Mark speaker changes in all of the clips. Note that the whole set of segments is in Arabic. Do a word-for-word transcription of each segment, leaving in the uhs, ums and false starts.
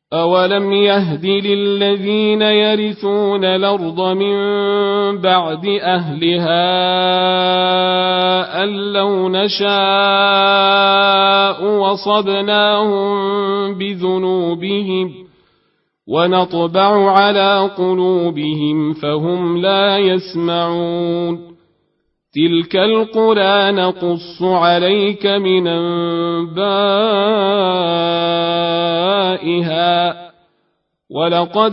Speaker 1: أولم يهد للذين يرثون الأرض من بعد أهلها أن لو نشاء وصبناهم بذنوبهم ونطبع على قلوبهم فهم لا يسمعون تلك القرى نقص عليك من أنبائها ولقد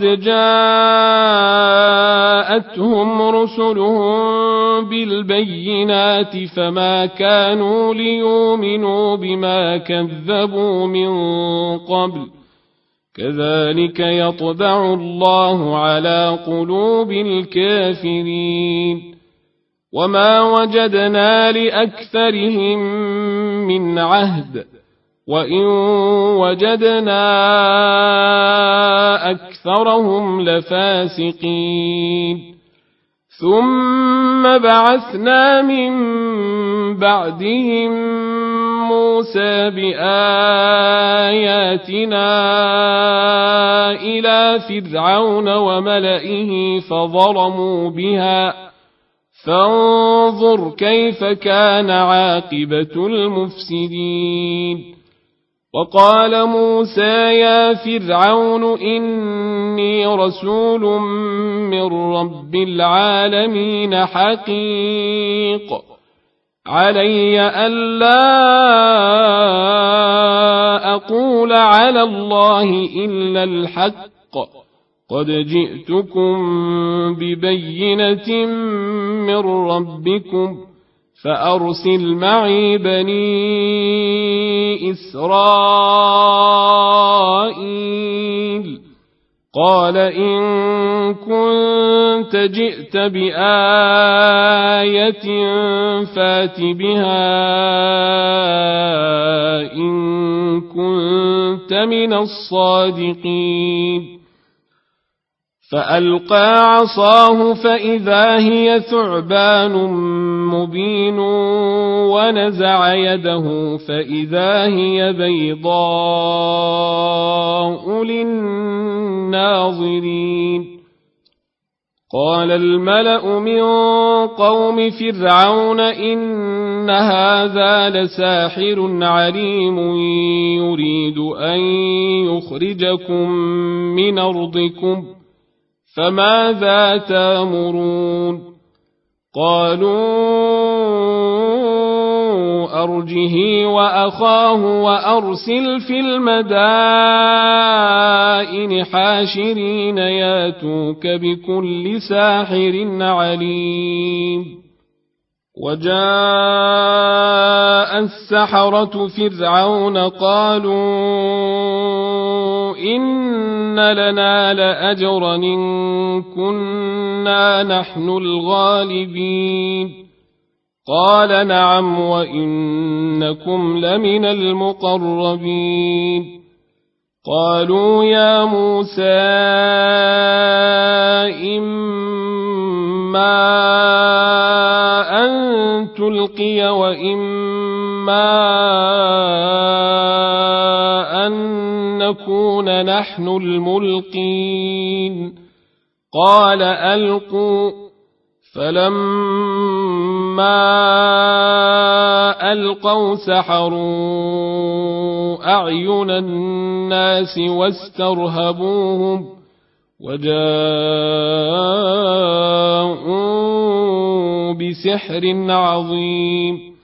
Speaker 1: جاءتهم رسلهم بالبينات فما كانوا ليؤمنوا بما كذبوا من قبل كذلك يطبع الله على قلوب الكافرين وما وجدنا لأكثرهم من عهد وإن وجدنا أكثرهم لفاسقين ثم بعثنا من بعدهم موسى بآياتنا إلى فرعون وملئه فظلموا بها فانظر كيف كان عاقبة المفسدين وقال موسى يا فرعون إني رسول من رب العالمين حقيق علي ألا أقول على الله إلا الحق قد جئتكم ببينة من ربكم فأرسل معي بني إسرائيل قال إن كنت جئت بآية فات بها إن كنت من الصادقين فألقى عصاه فإذا هي ثعبان مبين ونزع يده فإذا هي بيضاء للناظرين قال الملأ من قوم فرعون إن هذا لساحر عليم يريد أن يخرجكم من أرضكم فماذا تأمرون قالوا أرجه وأخاه وأرسل في المدائن حاشرين ياتوك بكل ساحر عليم وجاء السحرة فرعون قالوا إن لنا لأجرا إن كنا نحن الغالبين قال نعم وإنكم لمن المقربين قالوا يا موسى إما أن تلقي وإما أن نكون نحن الملقين قال ألقوا فلما ألقوا سحروا أعين الناس واسترهبوهم وجاءوا بسحر عظيم